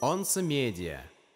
Onsa Media.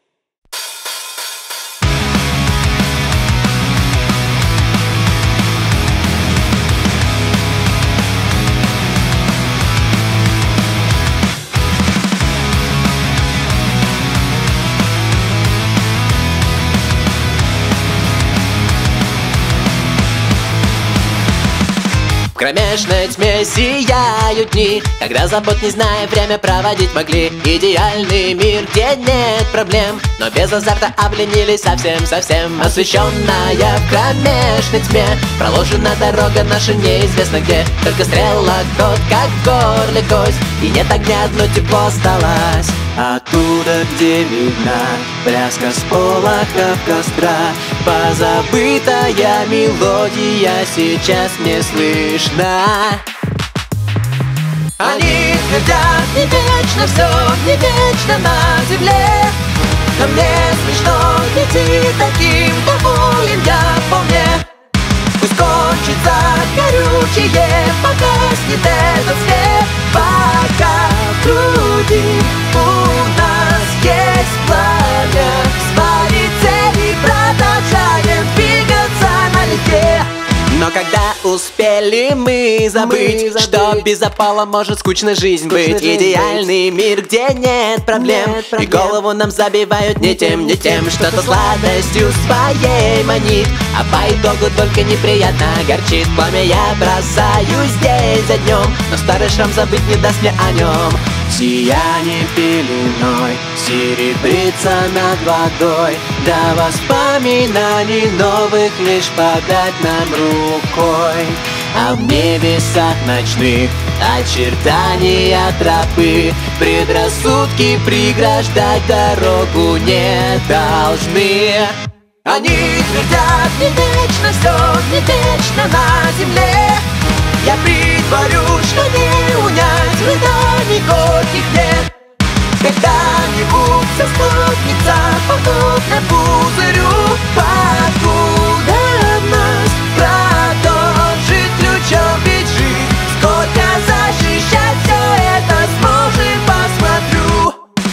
В кромешной тьме сияют дни, когда забот не зная время проводить могли. Идеальный мир, где нет проблем, но без азарта обленились совсем. Освещенная в кромешной тьме, проложена дорога наша неизвестно где. Только стрелок тот, как в горле кость, и нет огня, одно тепло осталось. Оттуда, где видна пляска сполохов костра, позабытая мелодия сейчас не слышна. Они твердят, не вечно все, не вечно на земле, но мне смешно идти таким доволен я вполне. Пусть кончится горючее, погаснет этот свет, пока в груди у нас есть пламя. Свои цели продолжаем двигаться налегке. Но когда успели мы забыть, что без запала может скучная жизнь быть? Идеальный мир, где нет проблем, и голову нам забивают не тем, что-то сладостью своей манит, а по итогу только неприятно горчит. Пламя я бросаю день за днем, но старый шрам забыть не даст мне о нем. Сияние пеленой серебрится над водой, до воспоминаний новых лишь подать нам рукой. А в небесах ночных очертания тропы, предрассудки преграждать дорогу не должны. Они твердят, не вечно все, не вечно на земле. Я притворюсь, что не унять рыданий горьких нет. Когда-нибудь все схлопнется, подобно пузырю, покуда нас продолжит ключом ведь жить. Сколько защищать все это сможем, посмотрю.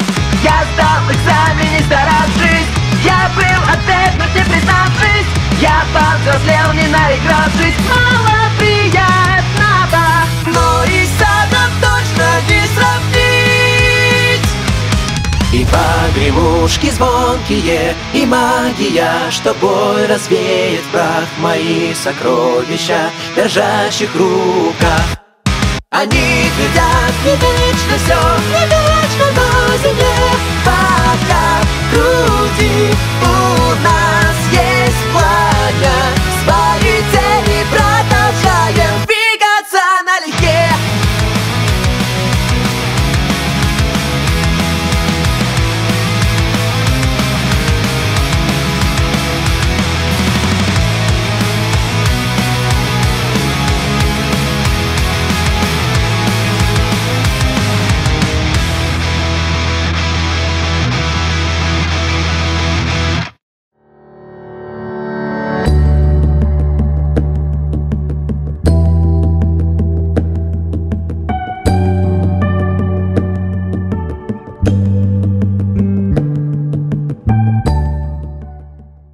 Я сдал экзамен, не старавшись, я был отвергнут, не признавшись, я повзрослел, не наигравшись. Мало приятного, но и садом точно не сравнить. И погремушки звонкие, и магия, что боль развеет прах, мои сокровища в дрожащих руках. Они твердят, не вечно все, не вечно на земле, пока в груди